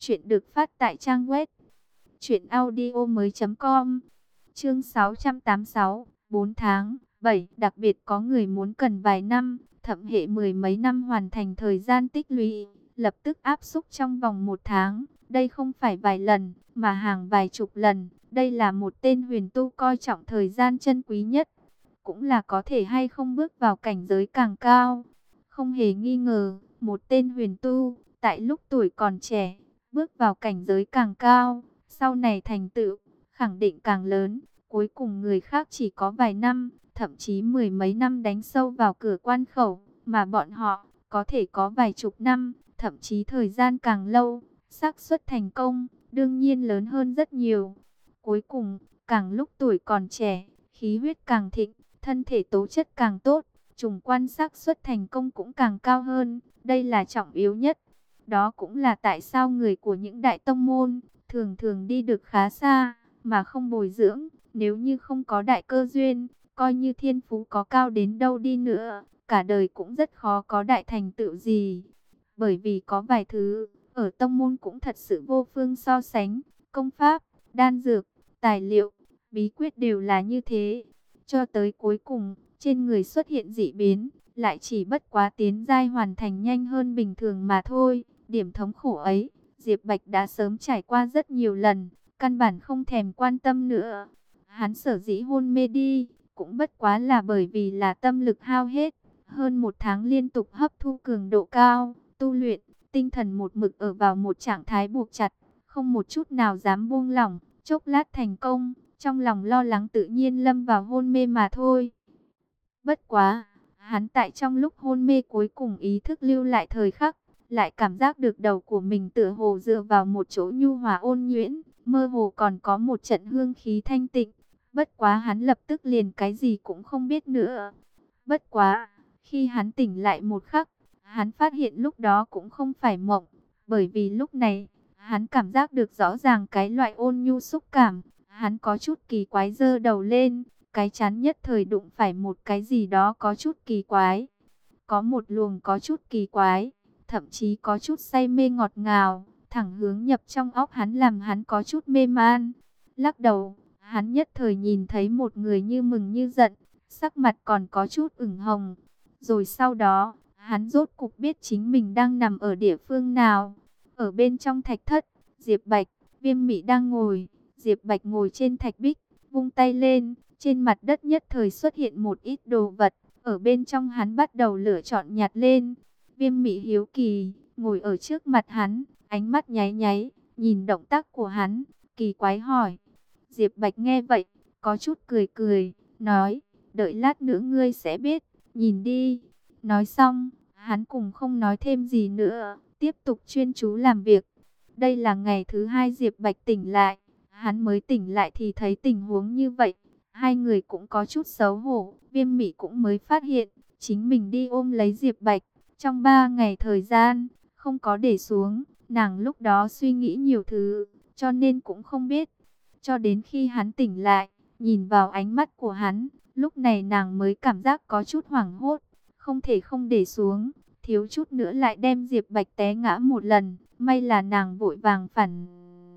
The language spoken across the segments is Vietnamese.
Chuyện được phát tại trang web truyệnaudiomoi.com. Chương 686, 4 tháng, 7, đặc biệt có người muốn cần vài năm, thậm hệ mười mấy năm hoàn thành thời gian tích lũy, lập tức áp xúc trong vòng 1 tháng. Đây không phải vài lần, mà hàng vài chục lần. Đây là một tên huyền tu coi trọng thời gian chân quý nhất, cũng là có thể hay không bước vào cảnh giới càng cao. Không hề nghi ngờ, một tên huyền tu, tại lúc tuổi còn trẻ, bước vào cảnh giới càng cao, sau này thành tựu khẳng định càng lớn. Cuối cùng người khác chỉ có vài năm, thậm chí mười mấy năm đánh sâu vào cửa quan khẩu, mà bọn họ có thể có vài chục năm, thậm chí thời gian càng lâu. Xác suất thành công đương nhiên lớn hơn rất nhiều. Cuối cùng, càng lúc tuổi còn trẻ, khí huyết càng thịnh, thân thể tố chất càng tốt, trùng quan xác suất thành công cũng càng cao hơn. Đây là trọng yếu nhất. Đó cũng là tại sao người của những đại tông môn thường thường đi được khá xa mà không bồi dưỡng. Nếu như không có đại cơ duyên, coi như thiên phú có cao đến đâu đi nữa, cả đời cũng rất khó có đại thành tựu gì. Bởi vì có vài thứ ở tông môn cũng thật sự vô phương so sánh. Công pháp, đan dược, tài liệu, bí quyết đều là như thế. Cho tới cuối cùng, trên người xuất hiện dị biến, lại chỉ bất quá tiến giai hoàn thành nhanh hơn bình thường mà thôi. Điểm thống khổ ấy, Diệp Bạch đã sớm trải qua rất nhiều lần, căn bản không thèm quan tâm nữa. Hắn sở dĩ hôn mê đi, cũng bất quá là bởi vì là tâm lực hao hết. Hơn 1 tháng liên tục hấp thu cường độ cao, tu luyện, tinh thần một mực ở vào một trạng thái buộc chặt, không một chút nào dám buông lỏng. Chốc lát thành công, trong lòng lo lắng tự nhiên lâm vào hôn mê mà thôi. Bất quá, hắn tại trong lúc hôn mê cuối cùng ý thức lưu lại thời khắc, lại cảm giác được đầu của mình tựa hồ dựa vào một chỗ nhu hòa ôn nhuyễn, mơ hồ còn có một trận hương khí thanh tịnh. Bất quá hắn lập tức liền cái gì cũng không biết nữa. Bất quá, khi hắn tỉnh lại một khắc, hắn phát hiện lúc đó cũng không phải mộng, bởi vì lúc này, hắn cảm giác được rõ ràng cái loại ôn nhu xúc cảm. Hắn có chút kỳ quái giơ đầu lên, cái chán nhất thời đụng phải một cái gì đó có chút kỳ quái. Có một luồng có chút kỳ quái, thậm chí có chút say mê ngọt ngào, thẳng hướng nhập trong óc hắn làm hắn có chút mê man. Lắc đầu, hắn nhất thời nhìn thấy một người như mừng như giận, sắc mặt còn có chút ửng hồng. Rồi sau đó, hắn rốt cục biết chính mình đang nằm ở địa phương nào. Ở bên trong thạch thất, Diệp Bạch, Viêm Mị đang ngồi. Diệp Bạch ngồi trên thạch bích, vung tay lên, trên mặt đất nhất thời xuất hiện một ít đồ vật. Ở bên trong hắn bắt đầu lựa chọn nhặt lên. Viêm Mị hiếu kỳ, ngồi ở trước mặt hắn, ánh mắt nháy nháy, nhìn động tác của hắn, kỳ quái hỏi. Diệp Bạch nghe vậy, có chút cười cười, nói, đợi lát nữa ngươi sẽ biết, nhìn đi. Nói xong, hắn cùng không nói thêm gì nữa, tiếp tục chuyên chú làm việc. Đây là ngày thứ hai Diệp Bạch tỉnh lại, hắn mới tỉnh lại thì thấy tình huống như vậy. Hai người cũng có chút xấu hổ, Viêm Mị cũng mới phát hiện, chính mình đi ôm lấy Diệp Bạch. Trong 3 ngày thời gian, không có để xuống, nàng lúc đó suy nghĩ nhiều thứ, cho nên cũng không biết. Cho đến khi hắn tỉnh lại, nhìn vào ánh mắt của hắn, lúc này nàng mới cảm giác có chút hoảng hốt, không thể không để xuống, thiếu chút nữa lại đem Diệp Bạch té ngã một lần, may là nàng vội vàng phản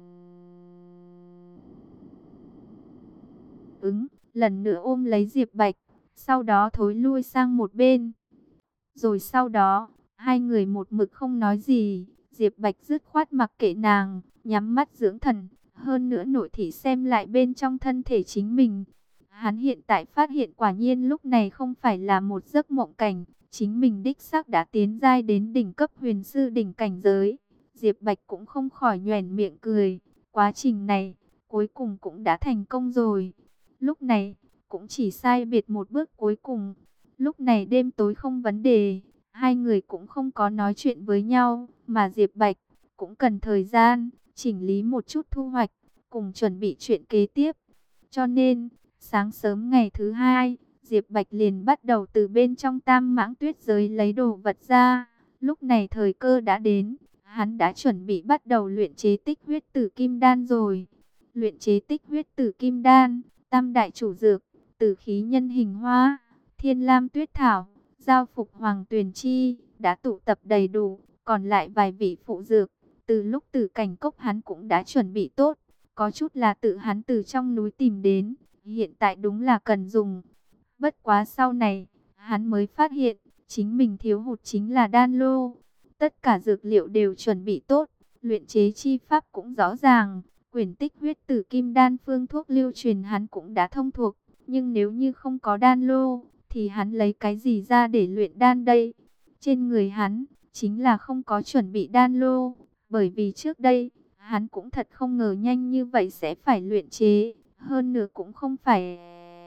ứng, lần nữa ôm lấy Diệp Bạch, sau đó thối lui sang một bên. Rồi sau đó, hai người một mực không nói gì, Diệp Bạch dứt khoát mặc kệ nàng, nhắm mắt dưỡng thần, hơn nữa nội thị xem lại bên trong thân thể chính mình. Hắn hiện tại phát hiện quả nhiên lúc này không phải là một giấc mộng cảnh, chính mình đích xác đã tiến giai đến đỉnh cấp huyền sư đỉnh cảnh giới. Diệp Bạch cũng không khỏi nhoẻn miệng cười, quá trình này cuối cùng cũng đã thành công rồi. Lúc này cũng chỉ sai biệt một bước cuối cùng. Lúc này đêm tối không vấn đề, hai người cũng không có nói chuyện với nhau, mà Diệp Bạch cũng cần thời gian chỉnh lý một chút thu hoạch, cùng chuẩn bị chuyện kế tiếp. Cho nên, sáng sớm ngày thứ hai, Diệp Bạch liền bắt đầu từ bên trong Tam Mãng Tuyết giới lấy đồ vật ra. Lúc này thời cơ đã đến, hắn đã chuẩn bị bắt đầu luyện chế tích huyết tử kim đan rồi. Luyện chế tích huyết tử kim đan, tam đại chủ dược, tử khí nhân hình hoa, thiên lam tuyết thảo, giao phục hoàng tuyền chi, đã tụ tập đầy đủ, còn lại vài vị phụ dược, Từ lúc Tử Cảnh Cốc hắn cũng đã chuẩn bị tốt, có chút là tự hắn từ trong núi tìm đến, hiện tại đúng là cần dùng. Bất quá sau này, hắn mới phát hiện, chính mình thiếu hụt chính là đan lô. Tất cả dược liệu đều chuẩn bị tốt, luyện chế chi pháp cũng rõ ràng. Quyển tích huyết tử kim đan phương thuốc lưu truyền hắn cũng đã thông thuộc. Nhưng nếu như không có đan lô, thì hắn lấy cái gì ra để luyện đan đây? Trên người hắn, chính là không có chuẩn bị đan lô. Bởi vì trước đây, hắn cũng thật không ngờ nhanh như vậy sẽ phải luyện chế. Hơn nữa cũng không phải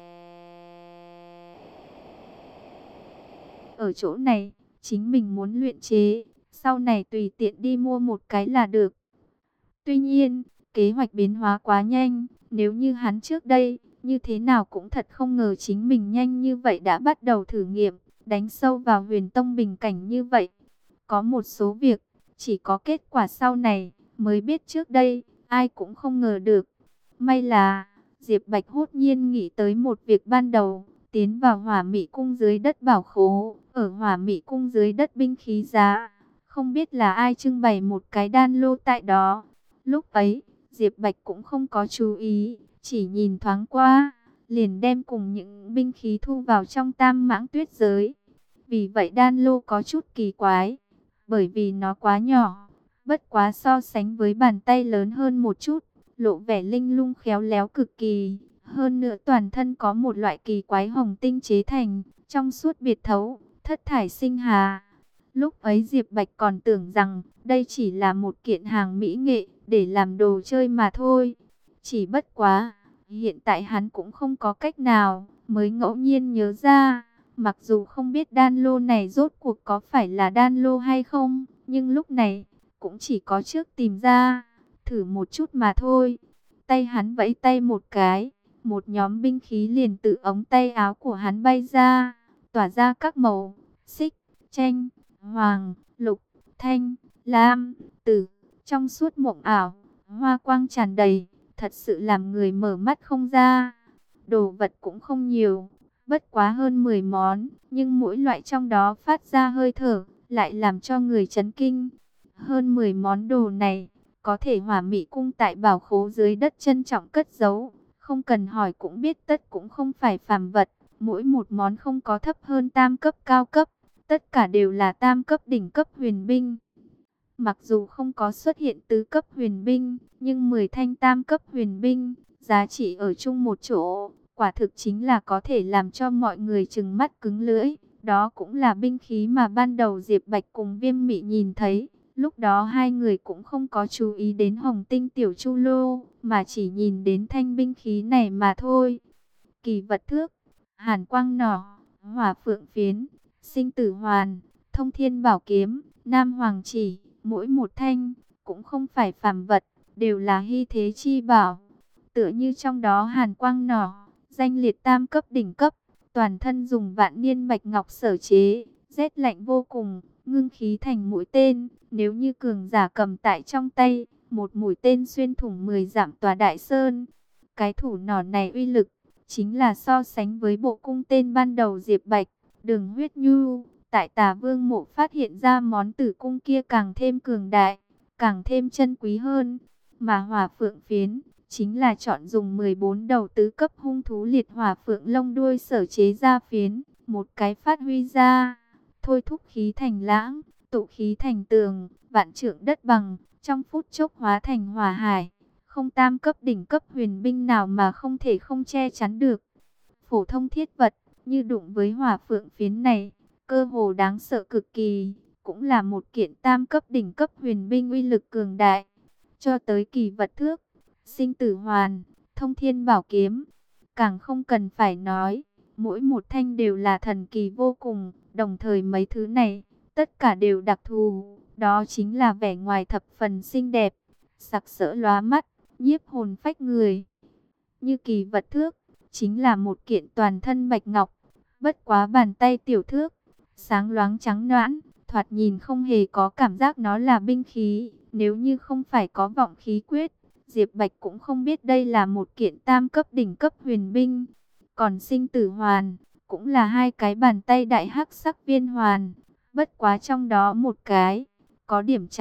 ở chỗ này, chính mình muốn luyện chế, sau này tùy tiện đi mua một cái là được. Tuy nhiên, kế hoạch biến hóa quá nhanh, nếu như hắn trước đây, như thế nào cũng thật không ngờ chính mình nhanh như vậy đã bắt đầu thử nghiệm, đánh sâu vào huyền tông bình cảnh như vậy. Có một số việc, chỉ có kết quả sau này, mới biết trước đây, ai cũng không ngờ được. May là, Diệp Bạch hốt nhiên nghĩ tới một việc ban đầu, tiến vào Hỏa Mị Cung dưới đất bảo khố, ở Hỏa Mị Cung dưới đất binh khí giá, không biết là ai trưng bày một cái đan lô tại đó. Lúc ấy, Diệp Bạch cũng không có chú ý, chỉ nhìn thoáng qua, liền đem cùng những binh khí thu vào trong Tam Mãng Tuyết giới. Vì vậy đan lô có chút kỳ quái, bởi vì nó quá nhỏ, bất quá so sánh với bàn tay lớn hơn một chút, lộ vẻ linh lung khéo léo cực kỳ. Hơn nữa toàn thân có một loại kỳ quái hồng tinh chế thành, trong suốt biệt thấu, thất thải sinh hà. Lúc ấy Diệp Bạch còn tưởng rằng đây chỉ là một kiện hàng mỹ nghệ để làm đồ chơi mà thôi. Chỉ bất quá, hiện tại hắn cũng không có cách nào, mới ngẫu nhiên nhớ ra. Mặc dù không biết đan lô này rốt cuộc có phải là đan lô hay không, nhưng lúc này cũng chỉ có trước tìm ra, thử một chút mà thôi. Tay hắn vẫy tay một cái, một nhóm binh khí liền từ ống tay áo của hắn bay ra, tỏa ra các màu, xích, chanh, hoàng, lục, thanh, lam, tử, trong suốt mộng ảo, hoa quang tràn đầy, thật sự làm người mở mắt không ra. Đồ vật cũng không nhiều, bất quá hơn 10 món, nhưng mỗi loại trong đó phát ra hơi thở, lại làm cho người chấn kinh. Hơn 10 món đồ này, có thể Hỏa Mị Cung tại bảo khố dưới đất trân trọng cất giấu, không cần hỏi cũng biết tất cũng không phải phàm vật, mỗi một món không có thấp hơn tam cấp cao cấp, tất cả đều là tam cấp đỉnh cấp huyền binh. Mặc dù không có xuất hiện tứ cấp huyền binh, nhưng 10 thanh tam cấp huyền binh, giá trị ở chung một chỗ, quả thực chính là có thể làm cho mọi người trừng mắt cứng lưỡi. Đó cũng là binh khí mà ban đầu Diệp Bạch cùng Viêm Mị nhìn thấy. Lúc đó hai người cũng không có chú ý đến Hồng Tinh Tiểu Chu Lô, mà chỉ nhìn đến thanh binh khí này mà thôi. Kỳ vật thước, Hàn Quang Nỏ, Hỏa Phượng Phiến, Sinh Tử Hoàn, Thông Thiên Bảo Kiếm, Nam Hoàng Chỉ, mỗi một thanh cũng không phải phàm vật, đều là hy thế chi bảo. Tựa như trong đó Hàn Quang Nỏ, danh liệt tam cấp đỉnh cấp, toàn thân dùng vạn niên bạch ngọc sở chế, rét lạnh vô cùng, ngưng khí thành mũi tên, nếu như cường giả cầm tại trong tay, một mũi tên xuyên thủng 10 dặm tòa đại sơn. Cái thủ nỏ này uy lực, chính là so sánh với bộ cung tên ban đầu Diệp Bạch, Đường Huyết Nhu, tại Tà Vương Mộ phát hiện ra món tử cung kia càng thêm cường đại, càng thêm chân quý hơn. Mà Hỏa Phượng Phiến, chính là chọn dùng 14 đầu tứ cấp hung thú liệt hỏa phượng lông đuôi sở chế ra phiến, một cái phát huy ra, thôi thúc khí thành lãng, tụ khí thành tường, vạn trượng đất bằng, trong phút chốc hóa thành hỏa hải. Không tam cấp đỉnh cấp huyền binh nào mà không thể không che chắn được. Phổ thông thiết vật, như đụng với Hỏa Phượng Phiến này, cơ hồ đáng sợ cực kỳ, cũng là một kiện tam cấp đỉnh cấp huyền binh uy lực cường đại. Cho tới kỳ vật thước, Sinh Tử Hoàn, Thông Thiên Bảo Kiếm, càng không cần phải nói, mỗi một thanh đều là thần kỳ vô cùng, đồng thời mấy thứ này, tất cả đều đặc thù, đó chính là vẻ ngoài thập phần xinh đẹp, sặc sỡ lóa mắt, nhiếp hồn phách người. Như kỳ vật thước, chính là một kiện toàn thân bạch ngọc, bất quá bàn tay tiểu thước, sáng loáng trắng nõn, thoạt nhìn không hề có cảm giác nó là binh khí, nếu như không phải có vọng khí quyết, Diệp Bạch cũng không biết đây là một kiện tam cấp đỉnh cấp huyền binh. Còn Sinh Tử Hoàn, cũng là hai cái bàn tay đại hắc sắc viên hoàn, bất quá trong đó một cái có điểm trắng,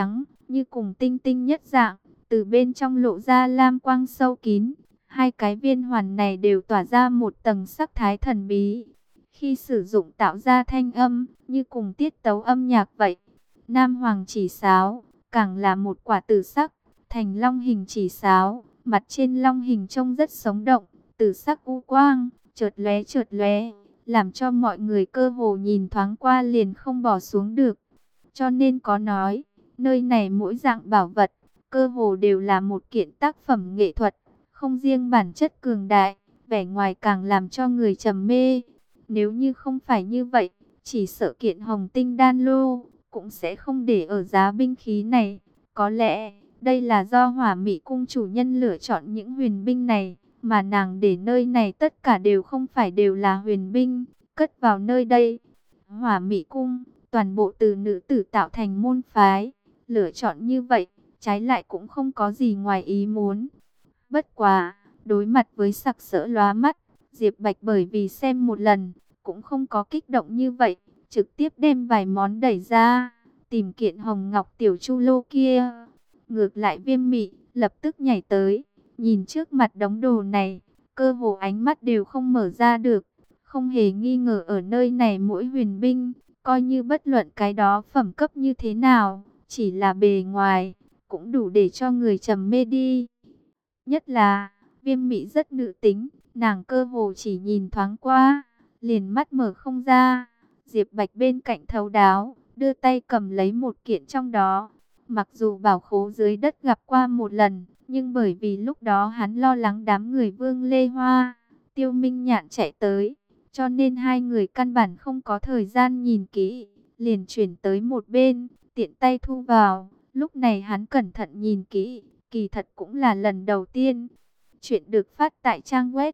như cùng tinh tinh nhất dạng, từ bên trong lộ ra lam quang sâu kín. Hai cái viên hoàn này đều tỏa ra một tầng sắc thái thần bí. Khi sử dụng tạo ra thanh âm, như cùng tiết tấu âm nhạc vậy. Nam hoàng chỉ sáo, càng là một quả tử sắc, thành long hình chỉ sáo. Mặt trên long hình trông rất sống động, tử sắc u quang, chợt lóe, làm cho mọi người cơ hồ nhìn thoáng qua liền không bỏ xuống được. Cho nên có nói, nơi này mỗi dạng bảo vật, cơ hồ đều là một kiện tác phẩm nghệ thuật, không riêng bản chất cường đại, vẻ ngoài càng làm cho người trầm mê. Nếu như không phải như vậy, chỉ sợ kiện hồng tinh đan lô cũng sẽ không để ở giá binh khí này. Có lẽ, đây là do Hỏa Mị Cung chủ nhân lựa chọn những huyền binh này, mà nàng để nơi này tất cả đều không phải đều là huyền binh, cất vào nơi đây. Hỏa Mị Cung, toàn bộ từ nữ tử tạo thành môn phái, lựa chọn như vậy, trái lại cũng không có gì ngoài ý muốn. Bất quá, đối mặt với sặc sỡ lóa mắt, Diệp Bạch bởi vì xem một lần, cũng không có kích động như vậy, trực tiếp đem vài món đẩy ra, tìm kiện hồng ngọc tiểu chu lô kia. Ngược lại Viêm Mị, lập tức nhảy tới, nhìn trước mặt đống đồ này, cơ hồ ánh mắt đều không mở ra được, không hề nghi ngờ ở nơi này mỗi huyền binh, coi như bất luận cái đó phẩm cấp như thế nào, chỉ là bề ngoài, cũng đủ để cho người trầm mê đi. Nhất là, Viêm Mị rất nữ tính, nàng cơ hồ chỉ nhìn thoáng qua, liền mắt mở không ra. Diệp Bạch bên cạnh thấu đáo, đưa tay cầm lấy một kiện trong đó. Mặc dù bảo khố dưới đất gặp qua một lần, nhưng bởi vì lúc đó hắn lo lắng đám người Vương Lê Hoa, Tiêu Minh Nhạn chạy tới, cho nên hai người căn bản không có thời gian nhìn kỹ, liền chuyển tới một bên, tiện tay thu vào. Lúc này hắn cẩn thận nhìn kỹ, kỳ thật cũng là lần đầu tiên. Chuyện được phát tại trang web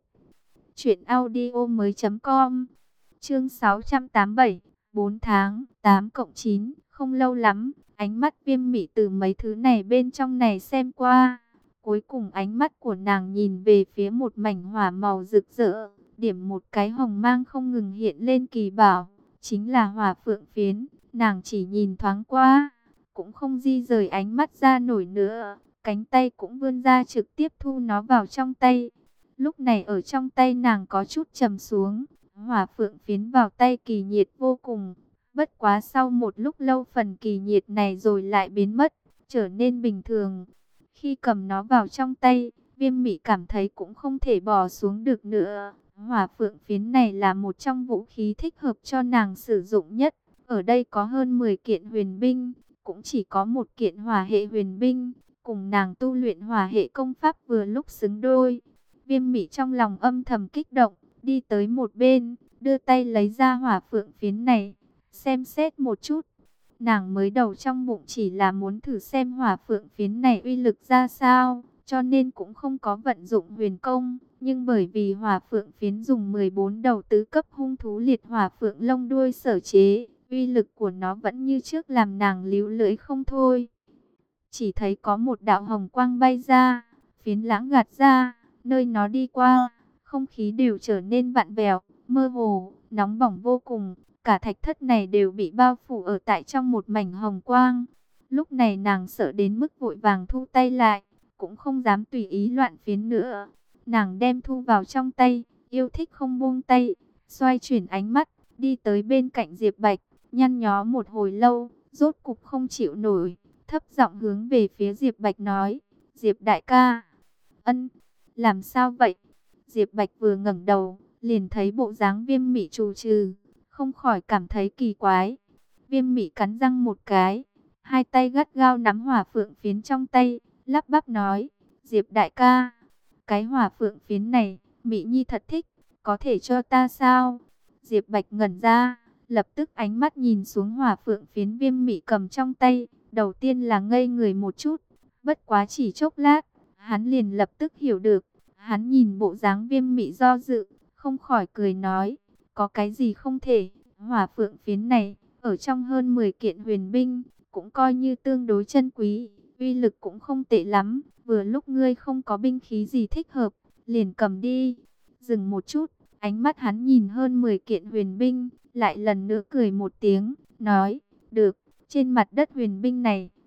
truyệnaudiomoi.com. Chương 687, 4 tháng, 8+9, không lâu lắm, ánh mắt Viêm Mị từ mấy thứ này bên trong này xem qua. Cuối cùng ánh mắt của nàng nhìn về phía một mảnh hỏa màu rực rỡ, điểm một cái hồng mang không ngừng hiện lên kỳ bảo, chính là hỏa phượng phiến. Nàng chỉ nhìn thoáng qua, cũng không di rời ánh mắt ra nổi nữa, cánh tay cũng vươn ra trực tiếp thu nó vào trong tay. Lúc này ở trong tay nàng có chút trầm xuống, hỏa phượng phiến vào tay kỳ nhiệt vô cùng. Bất quá sau một lúc lâu phần kỳ nhiệt này rồi lại biến mất, trở nên bình thường. Khi cầm nó vào trong tay, Viêm Mị cảm thấy cũng không thể bỏ xuống được nữa. Hỏa phượng phiến này là một trong vũ khí thích hợp cho nàng sử dụng nhất. Ở đây có hơn 10 kiện huyền binh, cũng chỉ có một kiện hỏa hệ huyền binh, cùng nàng tu luyện hỏa hệ công pháp vừa lúc xứng đôi. Viêm Mị trong lòng âm thầm kích động, đi tới một bên, đưa tay lấy ra hỏa phượng phiến này, xem xét một chút. Nàng mới đầu trong bụng chỉ là muốn thử xem hỏa phượng phiến này uy lực ra sao, cho nên cũng không có vận dụng huyền công. Nhưng bởi vì hỏa phượng phiến dùng 14 đầu tứ cấp hung thú liệt hỏa phượng lông đuôi sở chế, uy lực của nó vẫn như trước làm nàng líu lưỡi không thôi. Chỉ thấy có một đạo hồng quang bay ra, phiến lãng gạt ra, nơi nó đi qua, không khí đều trở nên vặn vẹo, mơ hồ, nóng bỏng vô cùng. Cả thạch thất này đều bị bao phủ ở tại trong một mảnh hồng quang. Lúc này nàng sợ đến mức vội vàng thu tay lại, cũng không dám tùy ý loạn phiến nữa. Nàng đem thu vào trong tay, yêu thích không buông tay, xoay chuyển ánh mắt, đi tới bên cạnh Diệp Bạch, nhăn nhó một hồi lâu, rốt cục không chịu nổi, thấp giọng hướng về phía Diệp Bạch nói: "Diệp đại ca." "Ân, làm sao vậy?" Diệp Bạch vừa ngẩng đầu, liền thấy bộ dáng Viêm Mị trù trừ, không khỏi cảm thấy kỳ quái. Viêm Mị cắn răng một cái, hai tay gắt gao nắm hỏa phượng phiến trong tay, lắp bắp nói: "Diệp đại ca, cái hỏa phượng phiến này, Mị Nhi thật thích, có thể cho ta sao?" Diệp Bạch ngẩn ra, lập tức ánh mắt nhìn xuống hỏa phượng phiến Viêm Mị cầm trong tay, đầu tiên là ngây người một chút, bất quá chỉ chốc lát, hắn liền lập tức hiểu được. Hắn nhìn bộ dáng Viêm Mị do dự, không khỏi cười nói: "Có cái gì không thể, hỏa phượng phiến này, ở trong hơn 10 kiện huyền binh, cũng coi như tương đối chân quý, uy lực cũng không tệ lắm, vừa lúc ngươi không có binh khí gì thích hợp, liền cầm đi." Dừng một chút, ánh mắt hắn nhìn hơn 10 kiện huyền binh, lại lần nữa cười một tiếng, nói: "Được." Trên mặt đất huyền binh này,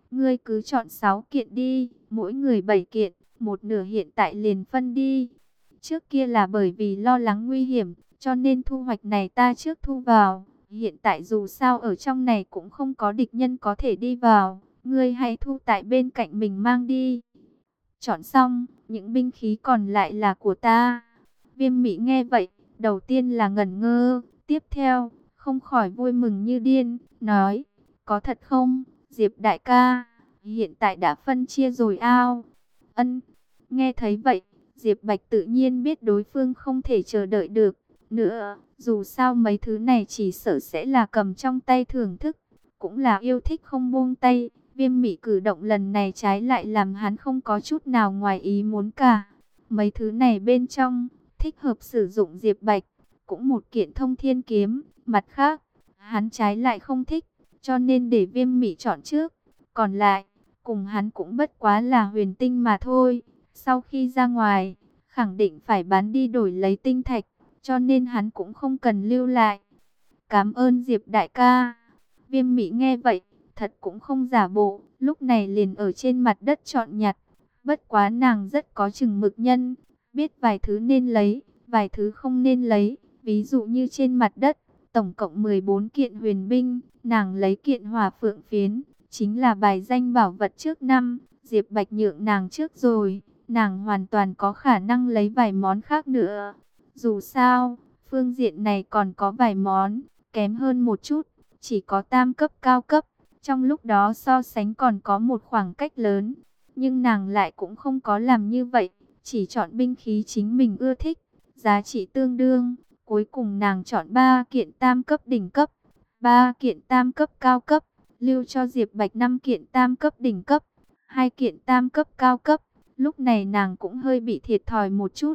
Ngươi cứ chọn 6 kiện đi, mỗi người 7 kiện, một nửa hiện tại liền phân đi. Trước kia là bởi vì lo lắng nguy hiểm, cho nên thu hoạch này ta trước thu vào. Hiện tại dù sao ở trong này cũng không có địch nhân có thể đi vào, ngươi hãy thu tại bên cạnh mình mang đi. Chọn xong, những binh khí còn lại là của ta. Viêm Mị nghe vậy, đầu tiên là ngẩn ngơ, tiếp theo, không khỏi vui mừng như điên, nói, có thật không, Diệp đại ca, hiện tại đã phân chia rồi ao. Ân, nghe thấy vậy, Diệp Bạch tự nhiên biết đối phương không thể chờ đợi được nữa, dù sao mấy thứ này chỉ sợ sẽ là cầm trong tay thưởng thức, cũng là yêu thích không buông tay. Viêm Mị cử động lần này trái lại làm hắn không có chút nào ngoài ý muốn cả. Mấy thứ này bên trong, thích hợp sử dụng Diệp Bạch, cũng một kiện thông thiên kiếm, mặt khác, hắn trái lại không thích, cho nên để Viêm Mị chọn trước. Còn lại, cùng hắn cũng bất quá là huyền tinh mà thôi. Sau khi ra ngoài, khẳng định phải bán đi đổi lấy tinh thạch, cho nên hắn cũng không cần lưu lại. Cảm ơn Diệp đại ca. Viêm Mị nghe vậy, thật cũng không giả bộ, lúc này liền ở trên mặt đất chọn nhặt. Bất quá nàng rất có chừng mực nhân, biết vài thứ nên lấy, vài thứ không nên lấy. Ví dụ như trên mặt đất, tổng cộng 14 kiện huyền binh, nàng lấy kiện hỏa phượng phiến, chính là bài danh bảo vật trước năm, Diệp Bạch nhượng nàng trước rồi, nàng hoàn toàn có khả năng lấy vài món khác nữa. Dù sao, phương diện này còn có vài món, kém hơn một chút, chỉ có tam cấp cao cấp, trong lúc đó so sánh còn có một khoảng cách lớn. Nhưng nàng lại cũng không có làm như vậy, chỉ chọn binh khí chính mình ưa thích, giá trị tương đương. Cuối cùng nàng chọn 3 kiện tam cấp đỉnh cấp, 3 kiện tam cấp cao cấp, lưu cho Diệp Bạch 5 kiện tam cấp đỉnh cấp, 2 kiện tam cấp cao cấp. Lúc này nàng cũng hơi bị thiệt thòi một chút.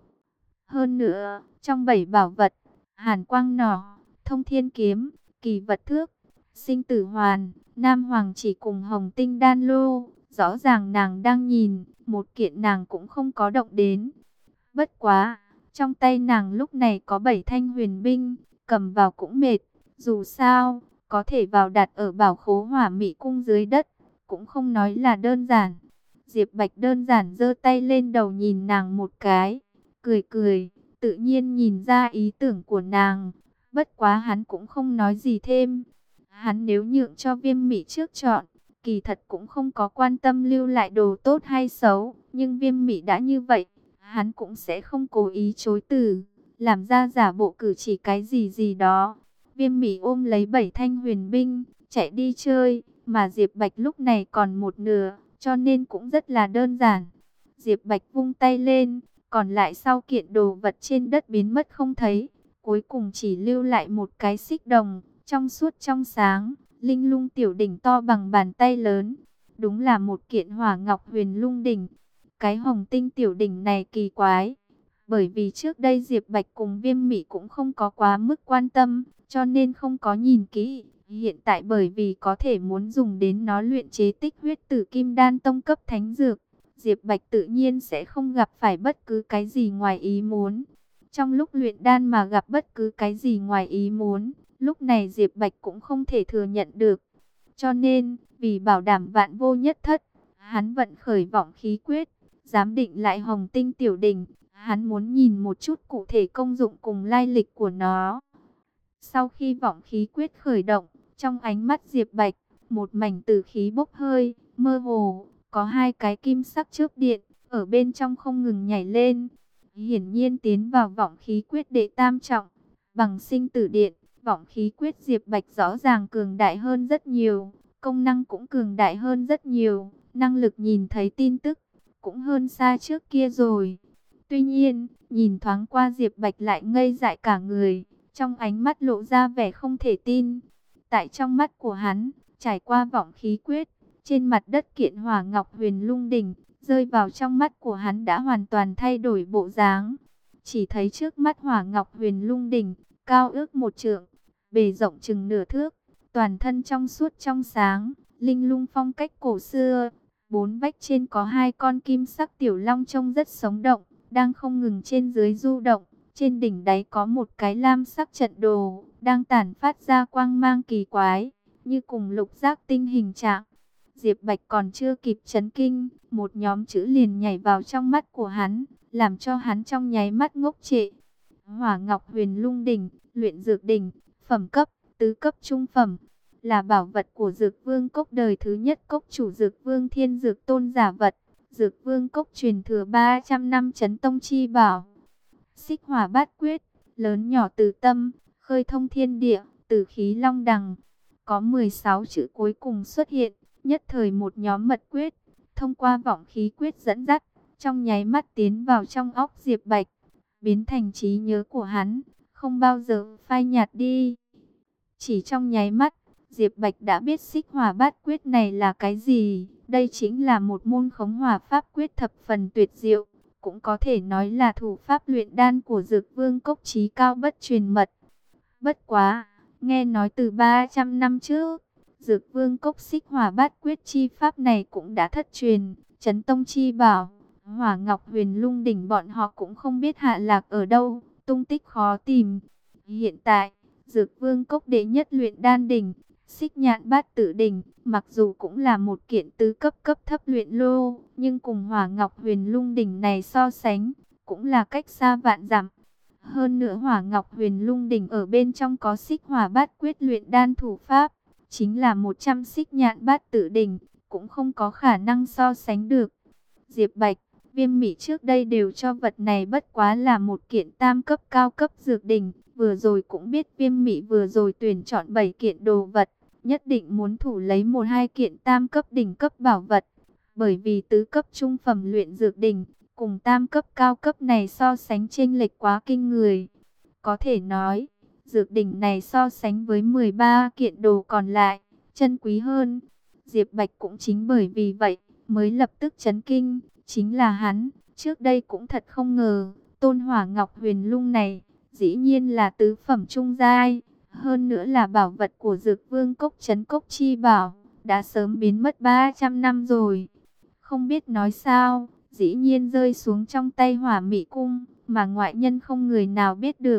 Hơn nữa, trong 7 bảo vật, Hàn Quang Nỏ, Thông Thiên Kiếm, Kỳ Vật Thước, Sinh Tử Hoàn, Nam Hoàng Chỉ cùng Hồng Tinh Đan Lô, rõ ràng nàng đang nhìn, một kiện nàng cũng không có động đến. Bất quá, trong tay nàng lúc này có 7 thanh huyền binh, cầm vào cũng mệt, dù sao, có thể vào đặt ở bảo khố Hỏa Mị Cung dưới đất, cũng không nói là đơn giản. Diệp Bạch đơn giản giơ tay lên đầu nhìn nàng một cái, cười cười, tự nhiên nhìn ra ý tưởng của nàng. Bất quá hắn cũng không nói gì thêm. Hắn nếu nhượng cho Viêm Mị trước chọn, kỳ thật cũng không có quan tâm lưu lại đồ tốt hay xấu. Nhưng Viêm Mị đã như vậy, hắn cũng sẽ không cố ý chối từ, làm ra giả bộ cử chỉ cái gì gì đó. Viêm Mị ôm lấy 7 thanh huyền binh, chạy đi chơi, mà Diệp Bạch lúc này còn một nửa, cho nên cũng rất là đơn giản. Diệp Bạch vung tay lên, còn lại sau kiện đồ vật trên đất biến mất không thấy, cuối cùng chỉ lưu lại một cái xích đồng, trong suốt trong sáng, linh lung tiểu đỉnh to bằng bàn tay lớn. Đúng là một kiện hỏa ngọc huyền lung đỉnh. Cái hồng tinh tiểu đỉnh này kỳ quái, bởi vì trước đây Diệp Bạch cùng Viêm Mị cũng không có quá mức quan tâm, cho nên không có nhìn kỹ. Hiện tại bởi vì có thể muốn dùng đến nó luyện chế tích huyết tử kim đan tông cấp thánh dược, Diệp Bạch tự nhiên sẽ không gặp phải bất cứ cái gì ngoài ý muốn. Trong lúc luyện đan mà gặp bất cứ cái gì ngoài ý muốn, lúc này Diệp Bạch cũng không thể thừa nhận được. Cho nên, vì bảo đảm vạn vô nhất thất, hắn vận khởi vọng khí quyết, giám định lại hồng tinh tiểu đỉnh. Hắn muốn nhìn một chút cụ thể công dụng cùng lai lịch của nó. Sau khi vọng khí quyết khởi động, trong ánh mắt Diệp Bạch, một mảnh tử khí bốc hơi, mơ hồ, có 2 cái kim sắc chớp điện, ở bên trong không ngừng nhảy lên. Hiển nhiên tiến vào vọng khí quyết đệ tam trọng, bằng sinh tử điện, vọng khí quyết Diệp Bạch rõ ràng cường đại hơn rất nhiều, công năng cũng cường đại hơn rất nhiều, năng lực nhìn thấy tin tức, cũng hơn xa trước kia rồi. Tuy nhiên, nhìn thoáng qua Diệp Bạch lại ngây dại cả người, trong ánh mắt lộ ra vẻ không thể tin. Tại trong mắt của hắn, trải qua vọng khí quyết, trên mặt đất kiện hỏa ngọc huyền lung đỉnh, rơi vào trong mắt của hắn đã hoàn toàn thay đổi bộ dáng. Chỉ thấy trước mắt hỏa ngọc huyền lung đỉnh, cao ước 1 trượng, bề rộng chừng nửa thước, toàn thân trong suốt trong sáng, linh lung phong cách cổ xưa. 4 vách trên có 2 con kim sắc tiểu long trông rất sống động, đang không ngừng trên dưới du động. Trên đỉnh đáy có một cái lam sắc trận đồ, đang tản phát ra quang mang kỳ quái, như cùng lục giác tinh hình trạng. Diệp Bạch còn chưa kịp chấn kinh, một nhóm chữ liền nhảy vào trong mắt của hắn, làm cho hắn trong nháy mắt ngốc trệ. Hỏa Ngọc Huyền Lung Đỉnh, luyện dược đỉnh, phẩm cấp, tứ cấp trung phẩm, là bảo vật của Dược Vương Cốc đời thứ nhất cốc chủ Dược Vương Thiên Dược Tôn giả vật. Dược Vương Cốc truyền thừa 300 năm chấn tông chi bảo. Xích Hỏa Bát Quyết, lớn nhỏ từ tâm, khơi thông thiên địa, từ khí long đằng. Có 16 chữ cuối cùng xuất hiện, nhất thời một nhóm mật quyết, thông qua vọng khí quyết dẫn dắt, trong nháy mắt tiến vào trong óc Diệp Bạch, biến thành trí nhớ của hắn, không bao giờ phai nhạt đi. Chỉ trong nháy mắt, Diệp Bạch đã biết Xích Hỏa Bát Quyết này là cái gì. Đây chính là một môn khống hỏa pháp quyết thập phần tuyệt diệu, cũng có thể nói là thủ pháp luyện đan của Dược Vương Cốc chí cao bất truyền mật. Bất quá, nghe nói từ 300 năm trước, Dược Vương Cốc Xích Hỏa Bát Quyết chi pháp này cũng đã thất truyền, chấn tông chi bảo. Hỏa Ngọc Huyền Lung Đỉnh bọn họ cũng không biết hạ lạc ở đâu, tung tích khó tìm. Hiện tại, Dược Vương Cốc đệ nhất luyện đan đỉnh, Xích Nhạn Bát Tử Đỉnh, mặc dù cũng là một kiện tứ cấp cấp thấp luyện lô, nhưng cùng Hỏa Ngọc Huyền Lung Đỉnh này so sánh, cũng là cách xa vạn dặm. Hơn nữa Hỏa Ngọc Huyền Lung Đỉnh ở bên trong có Xích Hỏa Bát Quyết luyện đan thủ pháp, chính là 100 Xích Nhạn Bát Tử Đỉnh, cũng không có khả năng so sánh được. Diệp Bạch, Viêm Mị trước đây đều cho vật này bất quá là một kiện tam cấp cao cấp dược đỉnh, vừa rồi cũng biết Viêm Mị vừa rồi tuyển chọn 7 kiện đồ vật, nhất định muốn thủ lấy 1-2 kiện tam cấp đỉnh cấp bảo vật, bởi vì tứ cấp trung phẩm luyện dược đỉnh cùng tam cấp cao cấp này so sánh chênh lệch quá kinh người. Có thể nói, dược đỉnh này so sánh với 13 kiện đồ còn lại, chân quý hơn. Diệp Bạch cũng chính bởi vì vậy, mới lập tức chấn kinh, chính là hắn, trước đây cũng thật không ngờ, tôn Hỏa Ngọc Huyền Lung này, dĩ nhiên là tứ phẩm trung giai, hơn nữa là bảo vật của Dược Vương Cốc Trấn Cốc Chi Bảo, đã sớm biến mất 300 năm rồi. Không biết nói sao, dĩ nhiên rơi xuống trong tay Hỏa Mị Cung, mà ngoại nhân không người nào biết được.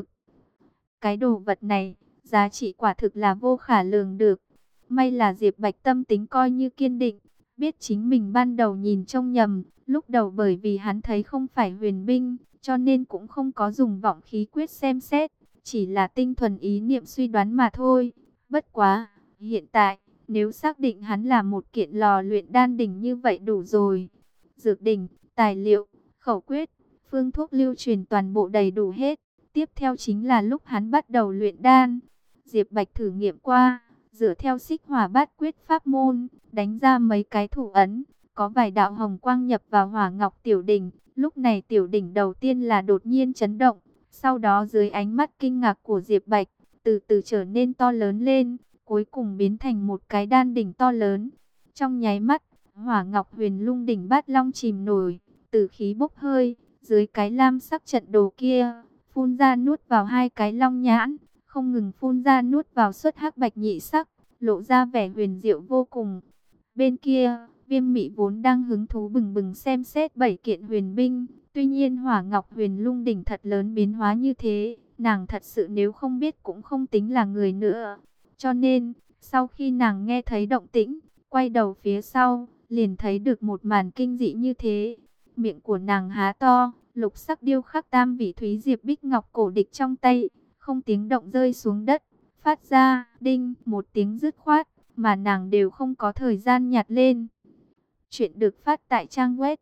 Cái đồ vật này, giá trị quả thực là vô khả lường được. May là Diệp Bạch tâm tính coi như kiên định, biết chính mình ban đầu nhìn trông nhầm, lúc đầu bởi vì hắn thấy không phải huyền binh, cho nên cũng không có dùng vọng khí quyết xem xét, chỉ là tinh thuần ý niệm suy đoán mà thôi. Bất quá, hiện tại, nếu xác định hắn là một kiện lò luyện đan đỉnh như vậy đủ rồi. Dược đỉnh, tài liệu, khẩu quyết, phương thuốc lưu truyền toàn bộ đầy đủ hết. Tiếp theo chính là lúc hắn bắt đầu luyện đan. Diệp Bạch thử nghiệm qua, dựa theo Xích Hỏa Bát Quyết pháp môn, đánh ra mấy cái thủ ấn, có vài đạo hồng quang nhập vào Hỏa Ngọc tiểu đỉnh. Lúc này tiểu đỉnh đầu tiên là đột nhiên chấn động, sau đó dưới ánh mắt kinh ngạc của Diệp Bạch, từ từ trở nên to lớn lên, cuối cùng biến thành một cái đan đỉnh to lớn. Trong nháy mắt, Hỏa Ngọc Huyền Lung đỉnh bát long chìm nổi, tử khí bốc hơi, dưới cái lam sắc trận đồ kia, phun ra nuốt vào hai cái long nhãn, không ngừng phun ra nuốt vào xuất hắc bạch nhị sắc, lộ ra vẻ huyền diệu vô cùng. Bên kia, Viêm Mị vốn đang hứng thú bừng bừng xem xét 7 kiện huyền binh, tuy nhiên Hỏa Ngọc Huyền Lung đỉnh thật lớn biến hóa như thế, nàng thật sự nếu không biết cũng không tính là người nữa. Cho nên, sau khi nàng nghe thấy động tĩnh, quay đầu phía sau, liền thấy được một màn kinh dị như thế. Miệng của nàng há to, lục sắc điêu khắc tam vị thúy diệp bích ngọc cổ địch trong tay, không tiếng động rơi xuống đất, phát ra đinh một tiếng dứt khoát, mà nàng đều không có thời gian nhặt lên. Chuyện được phát tại trang web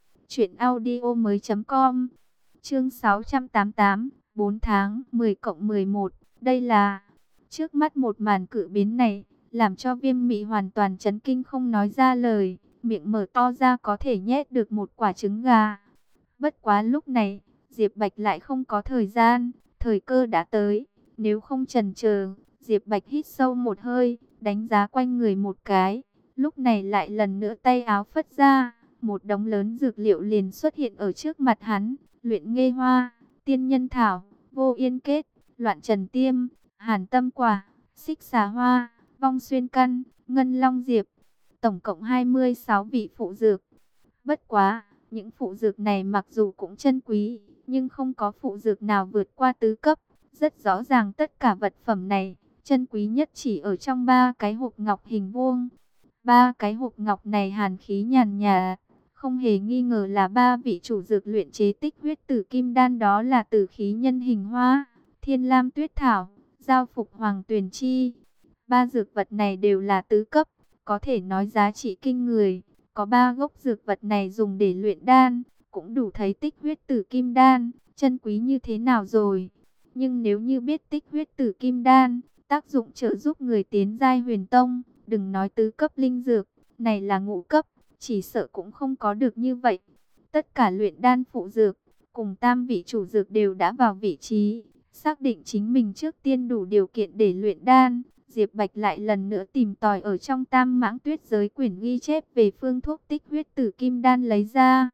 truyệnaudiomoi.com. Chương 688, 4 tháng 10+11. Đây là trước mắt một màn cự biến này, làm cho Viêm Mị hoàn toàn chấn kinh không nói ra lời, miệng mở to ra có thể nhét được một quả trứng gà. Bất quá lúc này, Diệp Bạch lại không có thời gian, thời cơ đã tới, nếu không chần chờ, Diệp Bạch hít sâu một hơi, đánh giá quanh người một cái, lúc này lại lần nữa tay áo phất ra, một đống lớn dược liệu liền xuất hiện ở trước mặt hắn, luyện nghê hoa, tiên nhân thảo, vô yên kết, loạn trần tiêm, hàn tâm quả, xích xà hoa, vong xuyên căn, ngân long diệp, tổng cộng 26 vị phụ dược. Bất quá, những phụ dược này mặc dù cũng chân quý, nhưng không có phụ dược nào vượt qua tứ cấp. Rất rõ ràng tất cả vật phẩm này, chân quý nhất chỉ ở trong 3 cái hộp ngọc hình vuông. Ba cái hộp ngọc này hàn khí nhàn nhạt, không hề nghi ngờ là ba vị chủ dược luyện chế tích huyết tử kim đan, đó là tử khí nhân hình hoa, thiên lam tuyết thảo, giao phục hoàng tuyền chi. Ba dược vật này đều là tứ cấp, có thể nói giá trị kinh người. Có ba gốc dược vật này dùng để luyện đan, cũng đủ thấy tích huyết tử kim đan chân quý như thế nào rồi. Nhưng nếu như biết tích huyết tử kim đan tác dụng trợ giúp người tiến giai huyền tông, đừng nói tứ cấp linh dược, này là ngũ cấp, chỉ sợ cũng không có được như vậy. Tất cả luyện đan phụ dược cùng tam vị chủ dược đều đã vào vị trí, xác định chính mình trước tiên đủ điều kiện để luyện đan. Diệp Bạch lại lần nữa tìm tòi ở trong Tam Mãng Tuyết giới quyển ghi chép về phương thuốc tích huyết tử kim đan lấy ra.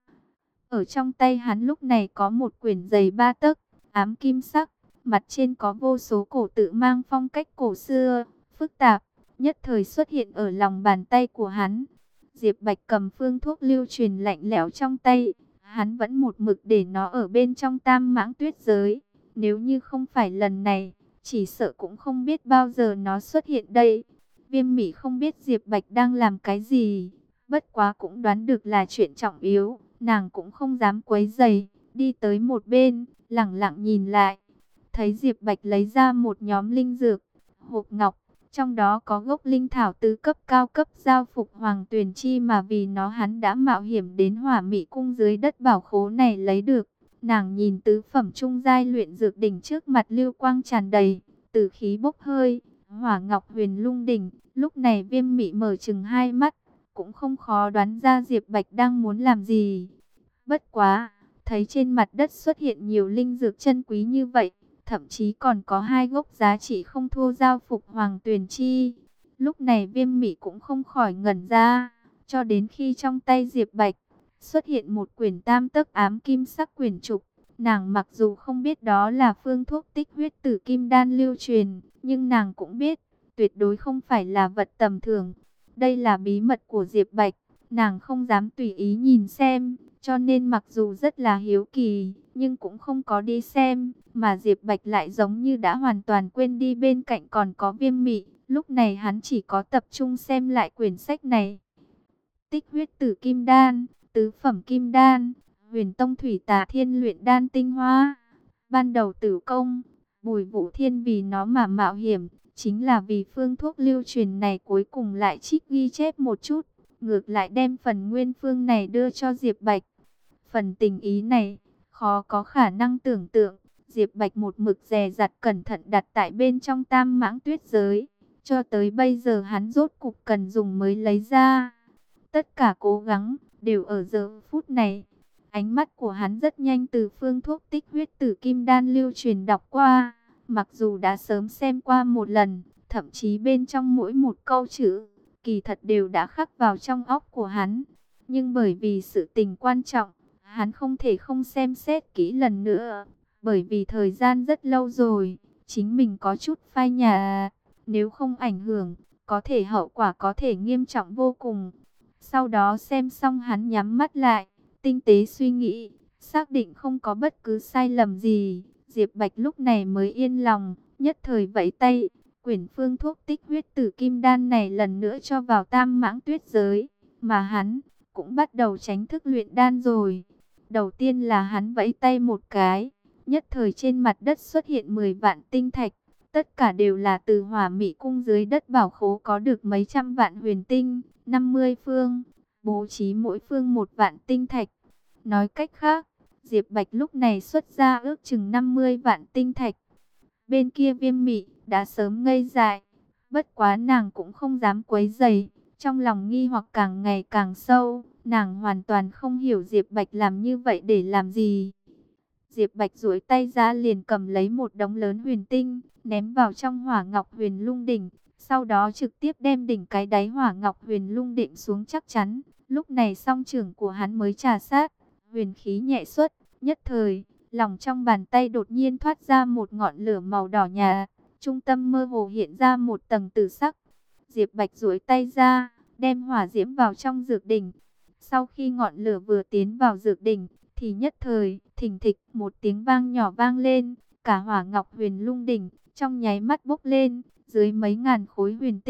Ở trong tay hắn lúc này có một quyển dày 3 tấc, ám kim sắc, mặt trên có vô số cổ tự mang phong cách cổ xưa, phức tạp, nhất thời xuất hiện ở lòng bàn tay của hắn. Diệp Bạch cầm phương thuốc lưu truyền lạnh lẽo trong tay, hắn vẫn một mực để nó ở bên trong Tam Mãng Tuyết giới. Nếu như không phải lần này, chỉ sợ cũng không biết bao giờ nó xuất hiện đây. Viêm Mị không biết Diệp Bạch đang làm cái gì, bất quá cũng đoán được là chuyện trọng yếu, nàng cũng không dám quấy rầy, đi tới một bên, lẳng lặng nhìn lại. Thấy Diệp Bạch lấy ra một nhóm linh dược, hộp ngọc, trong đó có gốc linh thảo tứ cấp cao cấp giao phục hoàng tuyền chi mà vì nó hắn đã mạo hiểm đến Hỏa Mị cung dưới đất bảo khố này lấy được. Nàng nhìn tứ phẩm trung giai luyện dược đỉnh trước mặt, lưu quang tràn đầy, tử khí bốc hơi, hỏa ngọc huyền lung đỉnh. Lúc này Viêm Mị mở chừng hai mắt, cũng không khó đoán ra Diệp Bạch đang muốn làm gì. Bất quá, thấy trên mặt đất xuất hiện nhiều linh dược chân quý như vậy, thậm chí còn có hai gốc giá trị không thua giao phục hoàng tuyền chi. Lúc này Viêm Mị cũng không khỏi ngẩn ra, cho đến khi trong tay Diệp Bạch xuất hiện một quyển tam tấc ám kim sắc quyển trục. Nàng mặc dù không biết đó là phương thuốc tích huyết tử kim đan lưu truyền, nhưng nàng cũng biết, tuyệt đối không phải là vật tầm thường. Đây là bí mật của Diệp Bạch, nàng không dám tùy ý nhìn xem, cho nên mặc dù rất là hiếu kỳ, nhưng cũng không có đi xem, mà Diệp Bạch lại giống như đã hoàn toàn quên đi bên cạnh còn có Viêm Mị. Lúc này hắn chỉ có tập trung xem lại quyển sách này. Tích huyết tử kim đan, tứ phẩm kim đan, Huyền Tông Thủy Tà Thiên luyện đan tinh hoa. Ban đầu Tử Công, Bùi Vũ Thiên vì nó mà mạo hiểm, chính là vì phương thuốc lưu truyền này cuối cùng lại trích ghi chép một chút, ngược lại đem phần nguyên phương này đưa cho Diệp Bạch. Phần tình ý này, khó có khả năng tưởng tượng, Diệp Bạch một mực dè dặt cẩn thận đặt tại bên trong Tam Mãng Tuyết giới, cho tới bây giờ hắn rốt cục cần dùng mới lấy ra. Tất cả cố gắng đều ở giờ phút này. Ánh mắt của hắn rất nhanh từ phương thuốc tích huyết tử kim đan lưu truyền đọc qua. Mặc dù đã sớm xem qua một lần, thậm chí bên trong mỗi một câu chữ, kỳ thật đều đã khắc vào trong óc của hắn. Nhưng bởi vì sự tình quan trọng, hắn không thể không xem xét kỹ lần nữa. Bởi vì thời gian rất lâu rồi, chính mình có chút phai nhạt, nếu không ảnh hưởng, có thể hậu quả có thể nghiêm trọng vô cùng. Sau đó xem xong hắn nhắm mắt lại, tinh tế suy nghĩ, xác định không có bất cứ sai lầm gì. Diệp Bạch lúc này mới yên lòng, nhất thời vẫy tay, quyển phương thuốc tích huyết tử kim đan này lần nữa cho vào Tam Mãng Tuyết giới, mà hắn cũng bắt đầu chính thức luyện đan rồi. Đầu tiên là hắn vẫy tay một cái, nhất thời trên mặt đất xuất hiện 10 vạn tinh thạch, tất cả đều là từ Hỏa Mị cung dưới đất bảo khố có được mấy trăm vạn huyền tinh, 50 phương, bố trí mỗi phương 1 vạn tinh thạch. Nói cách khác, Diệp Bạch lúc này xuất ra ước chừng 50 vạn tinh thạch. Bên kia Viêm Mị đã sớm ngây dại, bất quá nàng cũng không dám quấy rầy, trong lòng nghi hoặc càng ngày càng sâu, nàng hoàn toàn không hiểu Diệp Bạch làm như vậy để làm gì. Diệp Bạch duỗi tay ra liền cầm lấy một đống lớn huyền tinh, ném vào trong Hỏa Ngọc Huyền Lung đỉnh, sau đó trực tiếp đem đỉnh cái đáy Hỏa Ngọc Huyền Lung đỉnh xuống chắc chắn. Lúc này song trưởng của hắn mới trà sát, huyền khí nhẹ xuất, nhất thời, lòng trong bàn tay đột nhiên thoát ra một ngọn lửa màu đỏ nhạt, trung tâm mơ hồ hiện ra một tầng tử sắc. Diệp Bạch duỗi tay ra, đem hỏa diễm vào trong dược đỉnh. Sau khi ngọn lửa vừa tiến vào dược đỉnh, thì nhất thời, thình thịch một tiếng vang nhỏ vang lên, cả Hỏa Ngọc Huyền Lung đỉnh trong nháy mắt bốc lên, dưới mấy ngàn khối huyền tinh,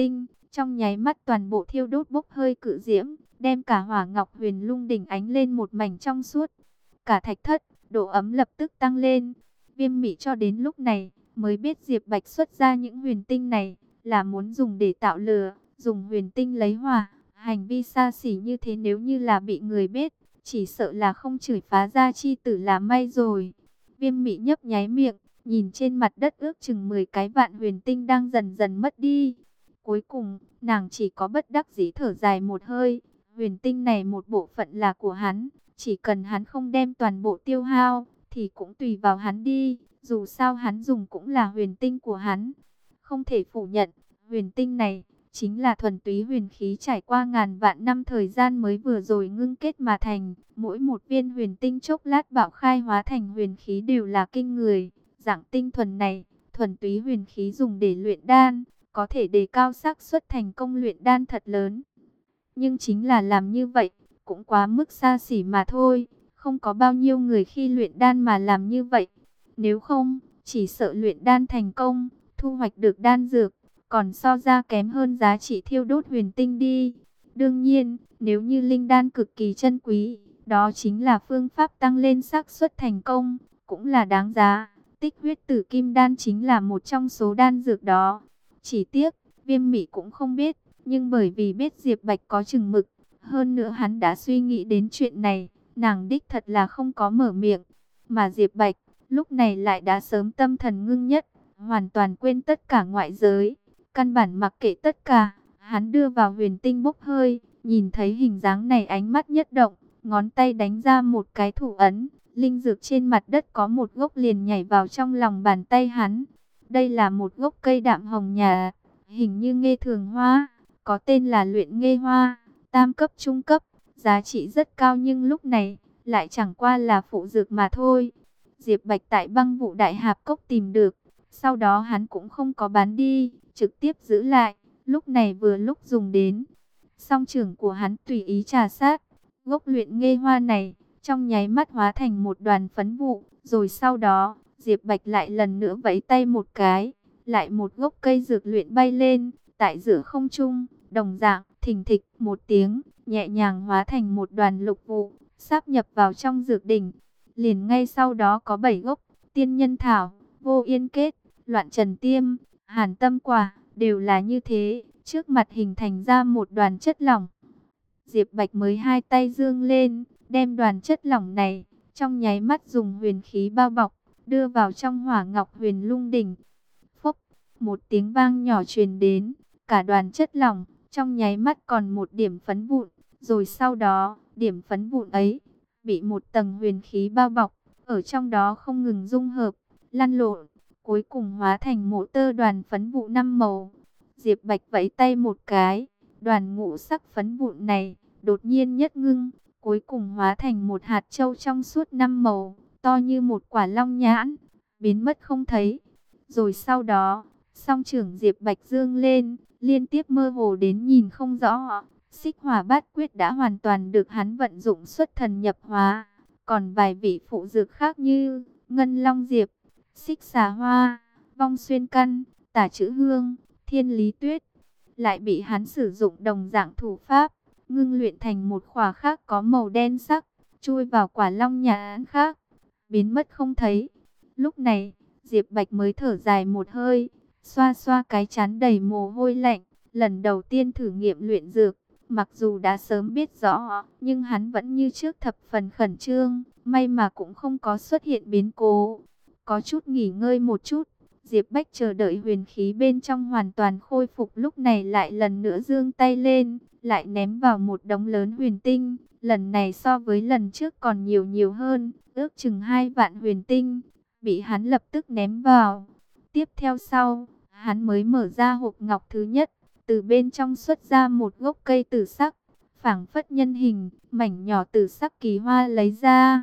Trong nháy mắt toàn bộ thiêu đốt bốc hơi cự diễm, đem cả Hỏa Ngọc Huyền Lung đỉnh ánh lên một mảnh trong suốt. Cả thạch thất, độ ấm lập tức tăng lên. Viêm Mị cho đến lúc này mới biết Diệp Bạch xuất ra những huyền tinh này là muốn dùng để tạo lửa, dùng huyền tinh lấy hỏa. Hành vi xa xỉ như thế nếu như là bị người biết, chỉ sợ là không chửi phá gia chi tử là may rồi. Viêm Mị nhấp nháy miệng, nhìn trên mặt đất ước chừng 10 cái vạn huyền tinh đang dần dần mất đi. Cuối cùng, nàng chỉ có bất đắc dĩ thở dài một hơi. Huyền tinh này một bộ phận là của hắn, chỉ cần hắn không đem toàn bộ tiêu hao, thì cũng tùy vào hắn đi. Dù sao hắn dùng cũng là huyền tinh của hắn. Không thể phủ nhận, huyền tinh này chính là thuần túy huyền khí trải qua ngàn vạn năm thời gian mới vừa rồi ngưng kết mà thành. Mỗi một viên huyền tinh chốc lát bạo khai hóa thành huyền khí đều là kinh người. Dạng tinh thuần này, thuần túy huyền khí dùng để luyện đan, có thể đề cao xác suất thành công luyện đan thật lớn. Nhưng chính là làm như vậy, cũng quá mức xa xỉ mà thôi. Không có bao nhiêu người khi luyện đan mà làm như vậy. Nếu không, chỉ sợ luyện đan thành công, thu hoạch được đan dược, còn so ra kém hơn giá trị thiêu đốt huyền tinh đi. Đương nhiên, nếu như linh đan cực kỳ chân quý, đó chính là phương pháp tăng lên xác suất thành công, cũng là đáng giá. Tích huyết tử kim đan chính là một trong số đan dược đó. Chỉ tiếc, Viêm Mị cũng không biết, nhưng bởi vì biết Diệp Bạch có chừng mực, hơn nữa hắn đã suy nghĩ đến chuyện này, nàng đích thật là không có mở miệng. Mà Diệp Bạch, lúc này lại đã sớm tâm thần ngưng nhất, hoàn toàn quên tất cả ngoại giới, căn bản mặc kệ tất cả. Hắn đưa vào huyền tinh bốc hơi, nhìn thấy hình dáng này ánh mắt nhất động, ngón tay đánh ra một cái thủ ấn, linh dược trên mặt đất có một gốc liền nhảy vào trong lòng bàn tay hắn. Đây là một gốc cây đạm hồng nhà, hình như nghê thường hoa, có tên là luyện nghê hoa, tam cấp trung cấp, giá trị rất cao nhưng lúc này lại chẳng qua là phụ dược mà thôi. Diệp Bạch tại Băng Vụ Đại Hạp Cốc tìm được, sau đó hắn cũng không có bán đi, trực tiếp giữ lại, lúc này vừa lúc dùng đến. Song trưởng của hắn tùy ý trà sát, gốc luyện nghê hoa này trong nháy mắt hóa thành một đoàn phấn vụ, rồi sau đó Diệp Bạch lại lần nữa vẫy tay một cái, lại một gốc cây dược luyện bay lên, tại giữa không trung, đồng dạng, thình thịch một tiếng, nhẹ nhàng hóa thành một đoàn lục vụ, sáp nhập vào trong dược đỉnh. Liền ngay sau đó có 7 gốc, tiên nhân thảo, vô yên kết, loạn trần tiêm, hàn tâm quả, đều là như thế, trước mặt hình thành ra một đoàn chất lỏng. Diệp Bạch mới hai tay dương lên, đem đoàn chất lỏng này, trong nháy mắt dùng huyền khí bao bọc, đưa vào trong Hỏa Ngọc Huyền Lung đỉnh. Phốc, một tiếng vang nhỏ truyền đến, cả đoàn chất lỏng, trong nháy mắt còn một điểm phấn vụn, rồi sau đó, điểm phấn vụn ấy, bị một tầng huyền khí bao bọc, ở trong đó không ngừng dung hợp, lăn lộn, cuối cùng hóa thành một tơ đoàn phấn vụ 5 màu. Diệp Bạch vẫy tay một cái, đoàn ngũ sắc phấn vụn này, đột nhiên nhất ngưng, cuối cùng hóa thành một hạt châu trong suốt 5 màu, to như một quả long nhãn, biến mất không thấy. Rồi sau đó, song trưởng Diệp Bạch dương lên, liên tiếp mơ hồ đến nhìn không rõ. Xích Hỏa Bát Quyết đã hoàn toàn được hắn vận dụng xuất thần nhập hóa. Còn vài vị phụ dược khác như Ngân Long Diệp, Xích Xà Hoa, Vong Xuyên Căn, Tả Chữ Hương, Thiên Lý Tuyết, lại bị hắn sử dụng đồng dạng thủ pháp, ngưng luyện thành một khỏa khác có màu đen sắc, chui vào quả long nhãn khác, biến mất không thấy. Lúc này, Diệp Bạch mới thở dài một hơi, xoa xoa cái trán đầy mồ hôi lạnh, lần đầu tiên thử nghiệm luyện dược. Mặc dù đã sớm biết rõ, nhưng hắn vẫn như trước thập phần khẩn trương, may mà cũng không có xuất hiện biến cố. Có chút nghỉ ngơi một chút, Diệp Bạch chờ đợi huyền khí bên trong hoàn toàn khôi phục, lúc này lại lần nữa giương tay lên, lại ném vào một đống lớn huyền tinh. Lần này so với lần trước còn nhiều hơn, ước chừng 2 vạn huyền tinh, bị hắn lập tức ném vào. Tiếp theo sau, hắn mới mở ra hộp ngọc thứ nhất, từ bên trong xuất ra một gốc cây tử sắc, phảng phất nhân hình, mảnh nhỏ tử sắc kỳ hoa lấy ra.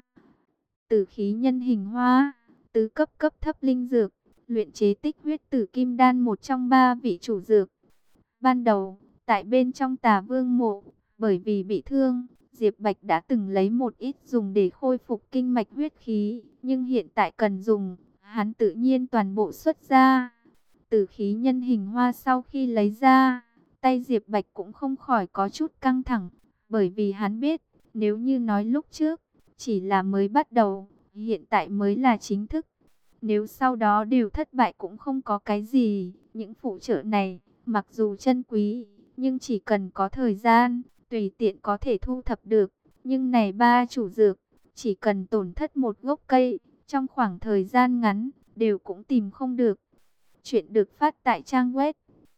Tử khí nhân hình hoa, tứ cấp cấp thấp linh dược, luyện chế tích huyết tử kim đan, một trong 3 vị chủ dược. Ban đầu, tại bên trong Tà Vương mộ, bởi vì bị thương, Diệp Bạch đã từng lấy một ít dùng để khôi phục kinh mạch huyết khí, nhưng hiện tại cần dùng, hắn tự nhiên toàn bộ xuất ra. Tử khí nhân hình hoa sau khi lấy ra, Tay Diệp Bạch cũng không khỏi có chút căng thẳng, bởi vì hắn biết, nếu như nói lúc trước, chỉ là mới bắt đầu, hiện tại mới là chính thức. Nếu sau đó đều thất bại cũng không có cái gì, những phụ trợ này, mặc dù chân quý, nhưng chỉ cần có thời gian, tùy tiện có thể thu thập được. Nhưng này ba chủ dược, chỉ cần tổn thất một gốc cây, trong khoảng thời gian ngắn, đều cũng tìm không được. Chuyện được phát tại trang web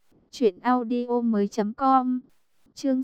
truyệnaudiomoi.com. Chương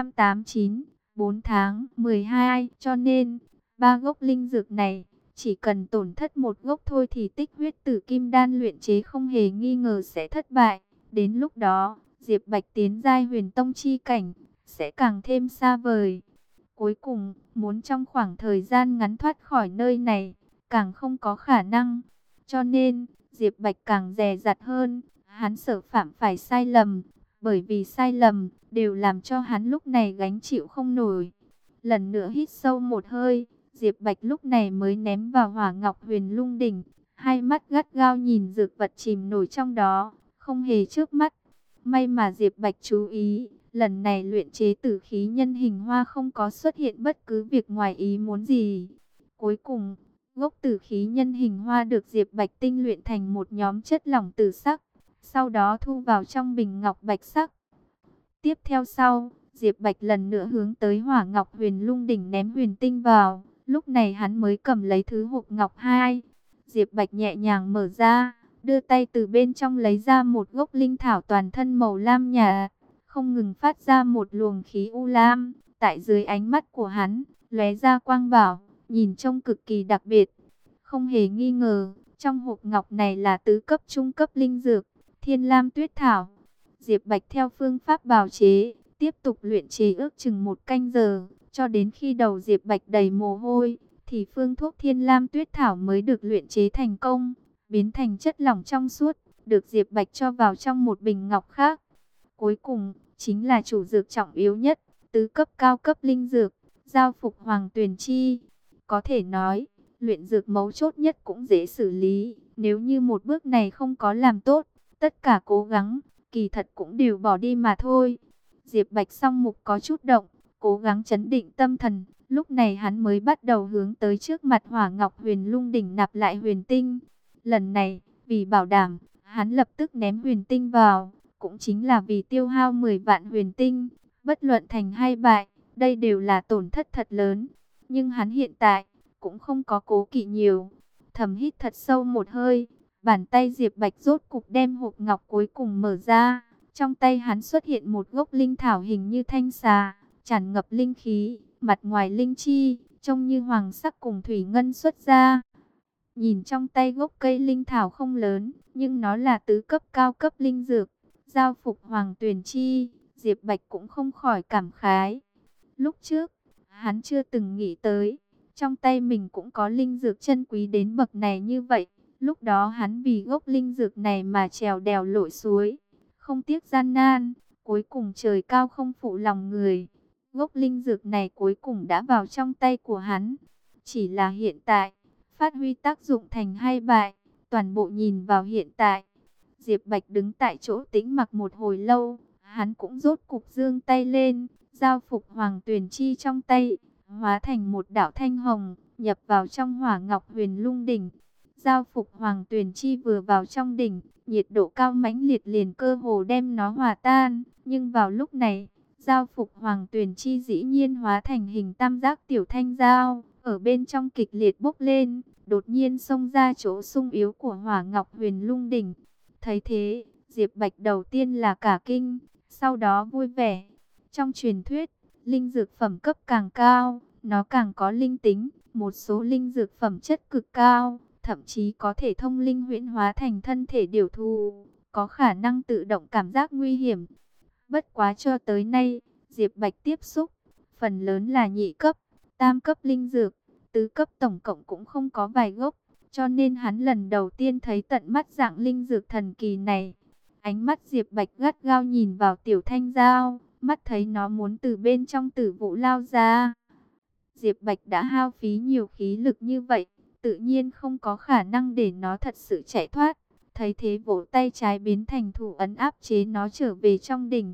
689, 4 tháng 12, cho nên ba gốc linh dược này, chỉ cần tổn thất một gốc thôi thì tích huyết tử kim đan luyện chế không hề nghi ngờ sẽ thất bại. Đến lúc đó, Diệp Bạch tiến giai Huyền Tông chi cảnh sẽ càng thêm xa vời. Cuối cùng, muốn trong khoảng thời gian ngắn thoát khỏi nơi này, càng không có khả năng. Cho nên, Diệp Bạch càng dè dặt hơn, hắn sợ phạm phải sai lầm, bởi vì sai lầm đều làm cho hắn lúc này gánh chịu không nổi. Lần nữa hít sâu một hơi, Diệp Bạch lúc này mới ném vào Hỏa Ngọc Huyền Lung Đỉnh, hai mắt gắt gao nhìn dược vật chìm nổi trong đó, không hề chớp mắt. May mà Diệp Bạch chú ý, lần này luyện chế tử khí nhân hình hoa không có xuất hiện bất cứ việc ngoài ý muốn gì. Cuối cùng, gốc tử khí nhân hình hoa được Diệp Bạch tinh luyện thành một nhóm chất lỏng tử sắc, sau đó thu vào trong bình ngọc bạch sắc. Tiếp theo sau, Diệp Bạch lần nữa hướng tới Hỏa Ngọc Huyền Lung Đỉnh ném huyền tinh vào, lúc này hắn mới cầm lấy thứ hộp ngọc 2. Diệp Bạch nhẹ nhàng mở ra, đưa tay từ bên trong lấy ra một gốc linh thảo toàn thân màu lam nhạt, không ngừng phát ra một luồng khí u lam, tại dưới ánh mắt của hắn, lóe ra quang bảo, nhìn trông cực kỳ đặc biệt. Không hề nghi ngờ, trong hộp ngọc này là tứ cấp trung cấp linh dược, Thiên Lam Tuyết Thảo. Diệp Bạch theo phương pháp bào chế, tiếp tục luyện chế ước chừng 1 canh giờ, cho đến khi đầu Diệp Bạch đầy mồ hôi, thì phương thuốc Thiên Lam Tuyết Thảo mới được luyện chế thành công, biến thành chất lỏng trong suốt, được Diệp Bạch cho vào trong một bình ngọc khác. Cuối cùng, chính là chủ dược trọng yếu nhất, tứ cấp cao cấp linh dược, Giao Phục Hoàng Tuyền Chi. Có thể nói, luyện dược mấu chốt nhất cũng dễ xử lý, nếu như một bước này không có làm tốt, tất cả cố gắng, kỳ thật cũng đều bỏ đi mà thôi. Diệp Bạch song mục có chút động, cố gắng trấn định tâm thần, lúc này hắn mới bắt đầu hướng tới trước mặt Hỏa Ngọc Huyền Lung Đỉnh nạp lại huyền tinh. Lần này, vì bảo đảm, hắn lập tức ném huyền tinh vào, cũng chính là vì tiêu hao 10 vạn huyền tinh, bất luận thành hay bại, đây đều là tổn thất thật lớn. Nhưng hắn hiện tại, cũng không có cố kỵ nhiều, thầm hít thật sâu một hơi, bàn tay Diệp Bạch rốt cục đem hộp ngọc cuối cùng mở ra. Trong tay hắn xuất hiện một gốc linh thảo hình như thanh xà, tràn ngập linh khí, mặt ngoài linh chi, trông như hoàng sắc cùng thủy ngân xuất ra. Nhìn trong tay gốc cây linh thảo không lớn, nhưng nó là tứ cấp cao cấp linh dược, Giao Phục Hoàng Tuyền Chi, Diệp Bạch cũng không khỏi cảm khái. Lúc trước, hắn chưa từng nghĩ tới, trong tay mình cũng có linh dược chân quý đến bậc này như vậy. Lúc đó hắn vì gốc linh dược này mà trèo đèo lội suối, không tiếc gian nan, cuối cùng trời cao không phụ lòng người. Gốc linh dược này cuối cùng đã vào trong tay của hắn. Chỉ là hiện tại, phát huy tác dụng thành hay bại, toàn bộ nhìn vào hiện tại. Diệp Bạch đứng tại chỗ tĩnh mặc một hồi lâu, hắn cũng rốt cục giương tay lên, Giao Phục Hoàng Tuyền Chi trong tay, hóa thành một đạo thanh hồng, nhập vào trong Hỏa Ngọc Huyền Lung Đỉnh. Giao Phục Hoàng Tuyền Chi vừa vào trong đỉnh, nhiệt độ cao mãnh liệt liền cơ hồ đem nó hòa tan. Nhưng vào lúc này, Giao Phục Hoàng Tuyền Chi dĩ nhiên hóa thành hình tam giác tiểu thanh giao, ở bên trong kịch liệt bốc lên, đột nhiên xông ra chỗ sung yếu của Hỏa Ngọc Huyền Lung Đỉnh. Thấy thế, Diệp Bạch đầu tiên là cả kinh, sau đó vui vẻ. Trong truyền thuyết, linh dược phẩm cấp càng cao, nó càng có linh tính, một số linh dược phẩm chất cực cao, thậm chí có thể thông linh huyễn hóa thành thân thể điều thù, có khả năng tự động cảm giác nguy hiểm. Bất quá cho tới nay, Diệp Bạch tiếp xúc, phần lớn là nhị cấp, tam cấp linh dược, tứ cấp tổng cộng cũng không có vài gốc, cho nên hắn lần đầu tiên thấy tận mắt dạng linh dược thần kỳ này. Ánh mắt Diệp Bạch gắt gao nhìn vào tiểu thanh giao, mắt thấy nó muốn từ bên trong tử vụ lao ra. Diệp Bạch đã hao phí nhiều khí lực như vậy, tự nhiên không có khả năng để nó thật sự chạy thoát. Thấy thế vỗ tay trái biến thành thủ ấn áp chế nó trở về trong đỉnh.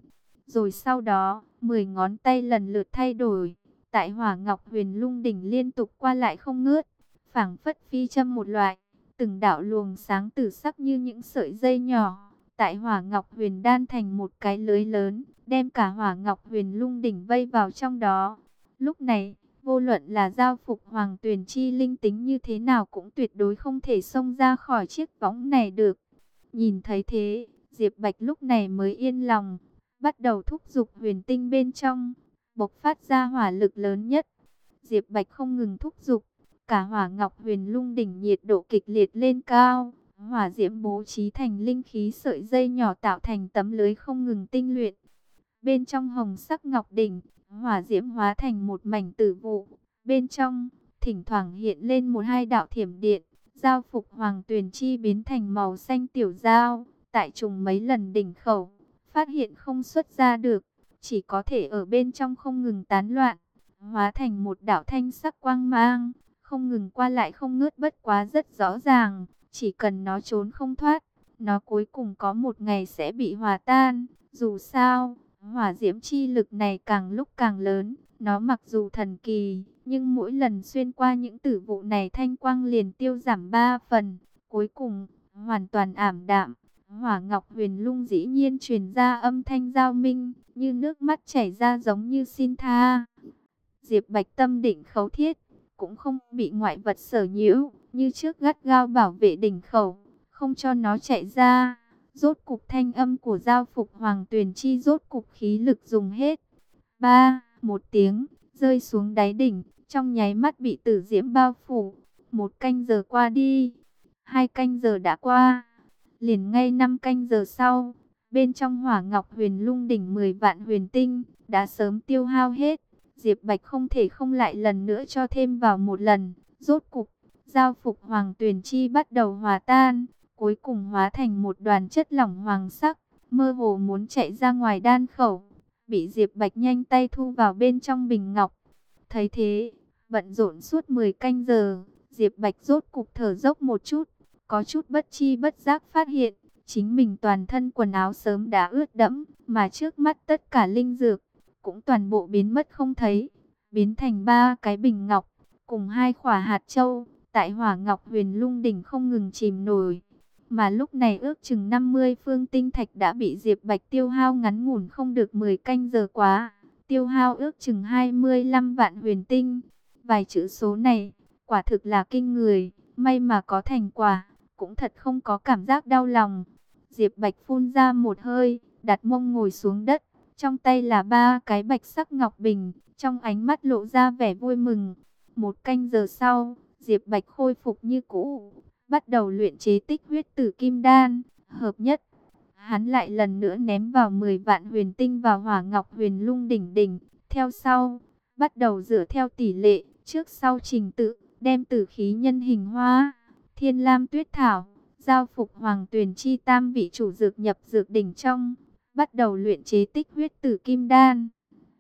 Rồi sau đó, 10 ngón tay lần lượt thay đổi. Tại Hỏa Ngọc Huyền Lung đỉnh liên tục qua lại không ngớt, phảng phất phi châm một loại, từng đạo luồng sáng tử sắc như những sợi dây nhỏ. Tại Hỏa Ngọc Huyền đan thành một cái lưới lớn, đem cả Hỏa Ngọc Huyền Lung đỉnh vây vào trong đó. Lúc này, vô luận là giao phục Hoàng Tuyền Chi linh tính như thế nào cũng tuyệt đối không thể xông ra khỏi chiếc võng này được. Nhìn thấy thế, Diệp Bạch lúc này mới yên lòng, bắt đầu thúc giục huyền tinh bên trong, bộc phát ra hỏa lực lớn nhất. Diệp Bạch không ngừng thúc giục, cả Hỏa Ngọc Huyền Lung đỉnh nhiệt độ kịch liệt lên cao, hỏa diễm bố trí thành linh khí sợi dây nhỏ tạo thành tấm lưới không ngừng tinh luyện. Bên trong hồng sắc ngọc đỉnh, hỏa diễm hóa thành một mảnh tử vụ. Bên trong, thỉnh thoảng hiện lên một hai đạo thiểm điện, giao phục Hoàng Tuyền Chi biến thành màu xanh tiểu giao. Tại trùng mấy lần đỉnh khẩu, phát hiện không xuất ra được, chỉ có thể ở bên trong không ngừng tán loạn, hóa thành một đạo thanh sắc quang mang, không ngừng qua lại không ngớt. Bất quá rất rõ ràng, chỉ cần nó trốn không thoát, nó cuối cùng có một ngày sẽ bị hòa tan. Dù sao, hỏa diễm chi lực này càng lúc càng lớn, nó mặc dù thần kỳ, nhưng mỗi lần xuyên qua những tử vụ này thanh quang liền tiêu giảm 3 phần, cuối cùng hoàn toàn ảm đạm. Hỏa Ngọc Huyền Lung dĩ nhiên truyền ra âm thanh giao minh, như nước mắt chảy ra giống như xin tha. Diệp Bạch tâm định khấu thiết, cũng không bị ngoại vật sở nhiễu, như trước gắt gao bảo vệ đỉnh khẩu, không cho nó chạy ra. Rốt cục thanh âm của giao phục Hoàng Tuyền Chi rốt cục khí lực dùng hết. Một tiếng, rơi xuống đáy đỉnh, trong nháy mắt bị tử diễm bao phủ. 1 canh giờ qua đi, 2 canh giờ đã qua, liền ngay 5 canh giờ sau, bên trong Hỏa Ngọc Huyền Lung đỉnh 10 vạn huyền tinh đã sớm tiêu hao hết. Diệp Bạch không thể không lại lần nữa cho thêm vào một lần. Rốt cục, giao phục Hoàng Tuyền Chi bắt đầu hòa tan, cuối cùng hóa thành một đoàn chất lỏng hoàng sắc, mơ hồ muốn chạy ra ngoài đan khẩu, bị Diệp Bạch nhanh tay thu vào bên trong bình ngọc. Thấy thế, bận rộn suốt 10 canh giờ, Diệp Bạch rốt cục thở dốc một chút, có chút bất chi bất giác phát hiện, chính mình toàn thân quần áo sớm đã ướt đẫm, mà trước mắt tất cả linh dược cũng toàn bộ biến mất không thấy, biến thành 3 cái bình ngọc, cùng 2 quả hạt châu, tại Hỏa Ngọc Huyền Lung đỉnh không ngừng chìm nổi. Mà lúc này ước chừng 50 phương tinh thạch đã bị Diệp Bạch tiêu hao ngắn ngủn không được 10 canh giờ quá, tiêu hao ước chừng 25 vạn huyền tinh. Vài chữ số này, quả thực là kinh người, may mà có thành quả, cũng thật không có cảm giác đau lòng. Diệp Bạch phun ra một hơi, đặt mông ngồi xuống đất, trong tay là 3 cái bạch sắc ngọc bình, trong ánh mắt lộ ra vẻ vui mừng. 1 canh giờ sau, Diệp Bạch khôi phục như cũ, bắt đầu luyện chế tích huyết tử kim đan, hợp nhất. Hắn lại lần nữa ném vào 10 vạn huyền tinh vào Hỏa Ngọc Huyền Lung đỉnh. Theo sau, bắt đầu dựa theo tỷ lệ, trước sau trình tự, đem tử khí nhân hình hoa, thiên lam tuyết thảo, giao phục Hoàng Tuyền Chi tam vị chủ dược nhập dược đỉnh trong, bắt đầu luyện chế tích huyết tử kim đan.